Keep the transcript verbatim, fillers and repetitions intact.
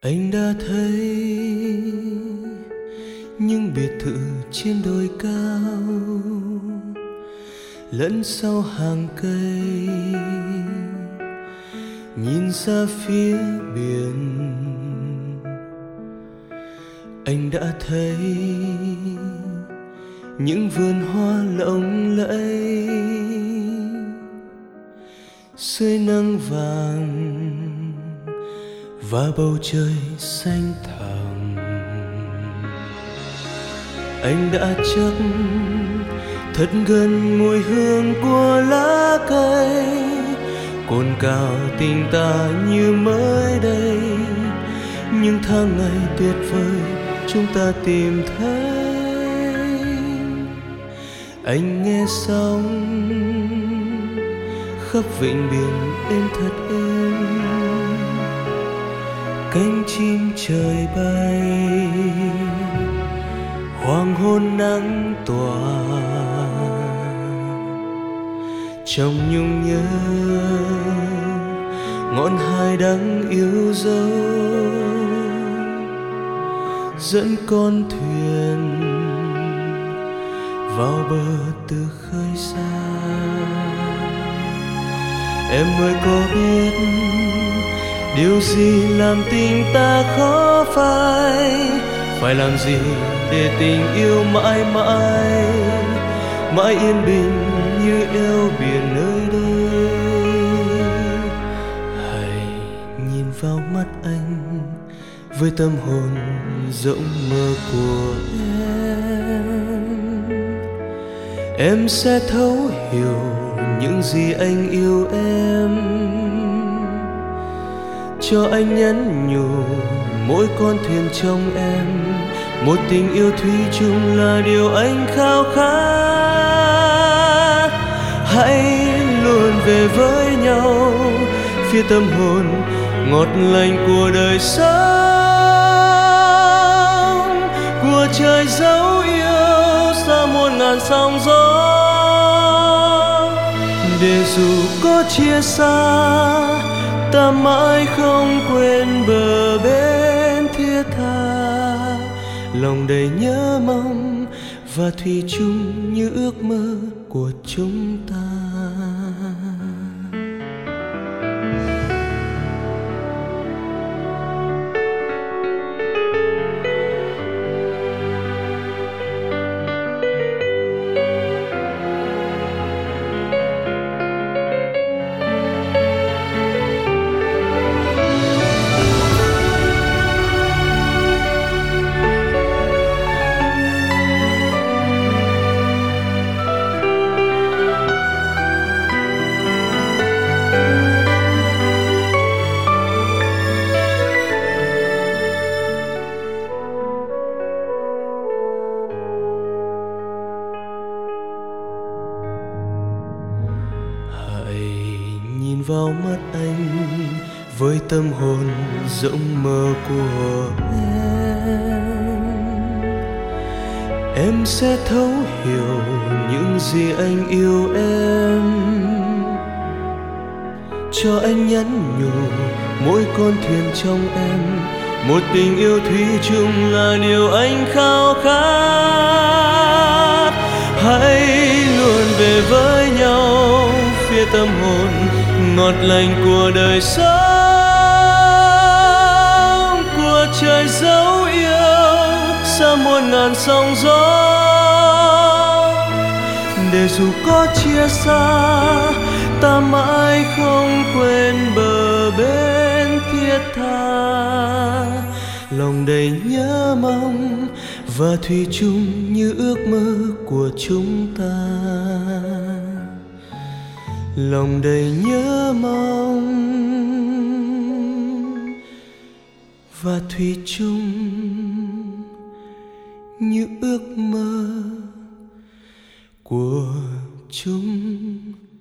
Anh đã thấy những biệt thự trên đồi cao, lẫn sau hàng cây nhìn ra phía biển. Anh đã thấy những vườn hoa lộng lẫy dưới nắng vàng và bầu trời xanh thẳm. Anh đã chắc thật gần mùi hương của lá cây, cồn cào tình ta như mới đây. Những tháng ngày tuyệt vời chúng ta tìm thấy. Anh nghe sóng khắp vịnh biển êm thật êm, cánh chim trời bay, hoàng hôn nắng tỏa. Trong nhung nhớ ngọn hải đăng yêu dấu, dẫn con thuyền vào bờ từ khơi xa. Em ơi có biết điều gì làm tình ta khó phai? Phải làm gì để tình yêu mãi mãi mãi yên bình như eo biển nơi đây? Hãy nhìn vào mắt anh với tâm hồn rộng mở của em. Em sẽ thấu hiểu những gì anh yêu em, cho anh nhắn nhủ mỗi con thuyền trong em. Một tình yêu thủy chung là điều anh khao khát. Hãy luôn về với nhau phía tâm hồn ngọt lành của đời sống, của trời dấu yêu xa muôn ngàn sóng gió. Để dù có chia xa, ta mãi không quên bờ bên thiết tha. Lòng đầy nhớ mong và thủy chung như ước mơ của chúng ta. Nhìn vào mắt anh với tâm hồn rộng mở của em. Em sẽ thấu hiểu những gì anh yêu em, cho anh nhắn nhủ mỗi con thuyền trong em. Một tình yêu thủy chung là điều anh khao khát. Hãy luôn về với nhau phía tâm hồn ngọt lành của đời sống, của trời dấu yêu xa muôn ngàn sóng gió. Để dù có chia xa, ta mãi không quên bờ bên thiết tha. Lòng đầy nhớ mong và thủy chung như ước mơ của chúng ta. Lòng đầy nhớ mong và thủy chung như ước mơ của chúng